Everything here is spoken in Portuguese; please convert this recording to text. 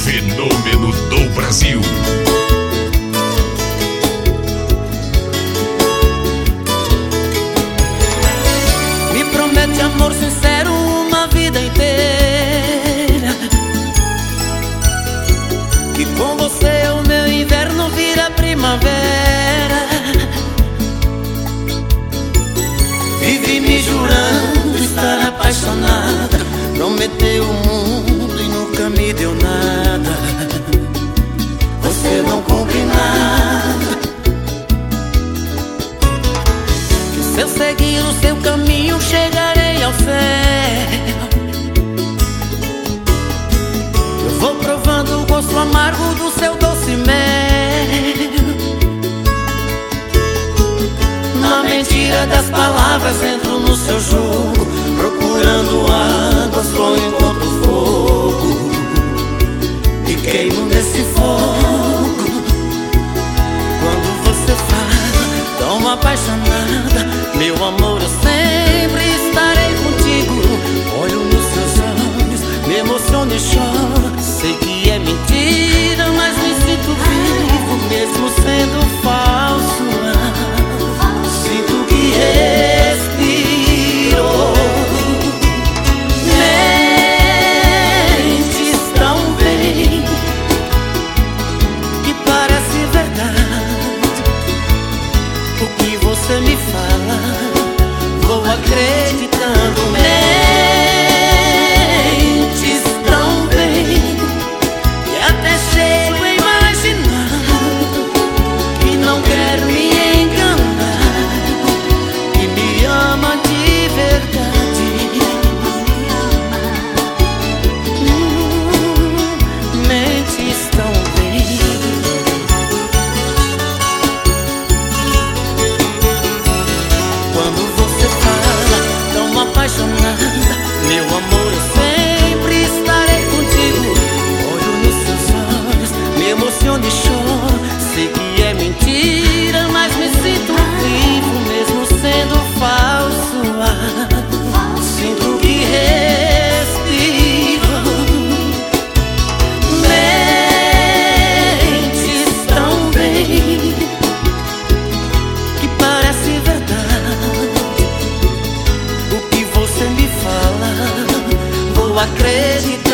fenômeno do Brasil. Me promete amor sincero uma vida inteira, que com você o meu inverno vira primavera. Vive me jurando estar apaixonada, prometeu o mundo e nunca me deu nada. Você não cumpre nada. Que se eu seguir o seu caminho chegarei ao céu. Eu vou provando o gosto amargo do seu doce mel. Na mentira das palavras entro no seu jogo, procurando águas vou encontro fogo e queimo nesse fogo. Quando você fala tão apaixonada, meu amor, eu sempre estarei contigo. Olho nos seus olhos, me emociono e choro. Sei que é mentira, mas me sinto vivo, mesmo sendo falso. Sinto que respiro. Mentes tão bem que parece verdade. O que você me fala, vou acreditando. Mentes tão bem que até chego a imaginar que não quer me apaixonada, meu amor, eu sempre estarei contigo. Olho nos seus olhos, me emociono e choro. Sei que é mentira, mas me sinto vivo, mesmo sendo falso. Sinto que respiro. Mentes tão bem que parece verdade. Você me fala, vou acreditar.